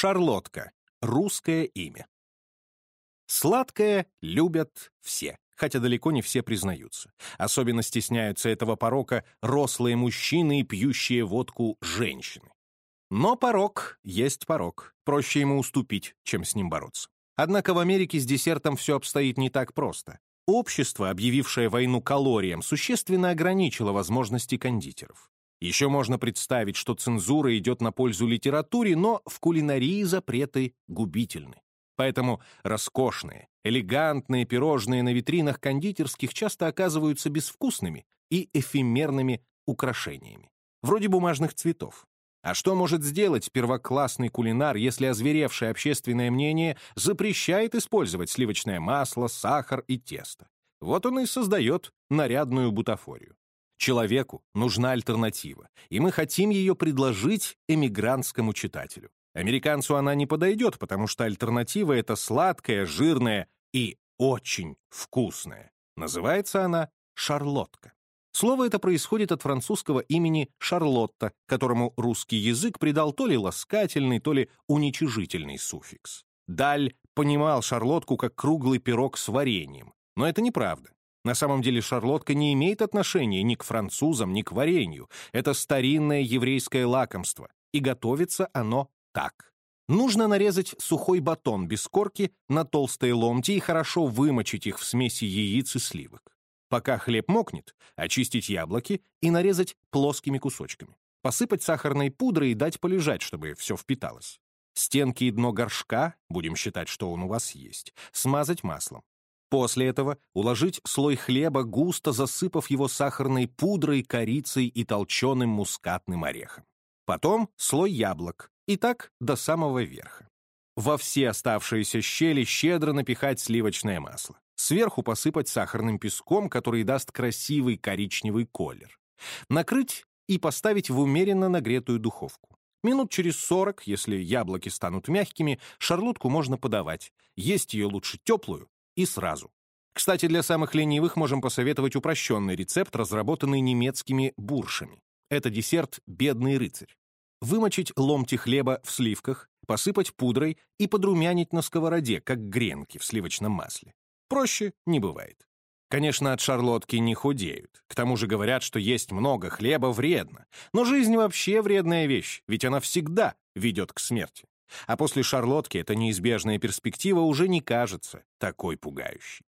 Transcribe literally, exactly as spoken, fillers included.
Шарлотка. Русское имя. Сладкое любят все, хотя далеко не все признаются. Особенно стесняются этого порока рослые мужчины и пьющие водку женщины. Но порок есть порок. Проще ему уступить, чем с ним бороться. Однако в Америке с десертом все обстоит не так просто. Общество, объявившее войну калориям, существенно ограничило возможности кондитеров. Еще можно представить, что цензура идет на пользу литературе, но в кулинарии запреты губительны. Поэтому роскошные, элегантные пирожные на витринах кондитерских часто оказываются безвкусными и эфемерными украшениями, вроде бумажных цветов. А что может сделать первоклассный кулинар, если озверевшее общественное мнение запрещает использовать сливочное масло, сахар и тесто? Вот он и создает нарядную бутафорию. Человеку нужна альтернатива, и мы хотим ее предложить эмигрантскому читателю. Американцу она не подойдет, потому что альтернатива — это сладкая, жирная и очень вкусная. Называется она шарлотка. Слово это происходит от французского имени Шарлотта, которому русский язык придал то ли ласкательный, то ли уничижительный суффикс. Даль понимал шарлотку как круглый пирог с вареньем, но это неправда. На самом деле шарлотка не имеет отношения ни к французам, ни к варенью. Это старинное еврейское лакомство, и готовится оно так. Нужно нарезать сухой батон без корки на толстые ломти и хорошо вымочить их в смеси яиц и сливок. Пока хлеб мокнет, очистить яблоки и нарезать плоскими кусочками. Посыпать сахарной пудрой и дать полежать, чтобы все впиталось. Стенки и дно горшка, будем считать, что он у вас есть, смазать маслом. После этого уложить слой хлеба, густо засыпав его сахарной пудрой, корицей и толченым мускатным орехом. Потом слой яблок, и так до самого верха. Во все оставшиеся щели щедро напихать сливочное масло. Сверху посыпать сахарным песком, который даст красивый коричневый колер. Накрыть и поставить в умеренно нагретую духовку. Минут через сорок, если яблоки станут мягкими, шарлотку можно подавать. Есть ее лучше теплую и сразу. Кстати, для самых ленивых можем посоветовать упрощенный рецепт, разработанный немецкими буршами. Это десерт «Бедный рыцарь». Вымочить ломти хлеба в сливках, посыпать пудрой и подрумянить на сковороде, как гренки в сливочном масле. Проще не бывает. Конечно, от шарлотки не худеют. К тому же говорят, что есть много хлеба вредно. Но жизнь вообще вредная вещь, ведь она всегда ведет к смерти. А после шарлотки эта неизбежная перспектива уже не кажется такой пугающей.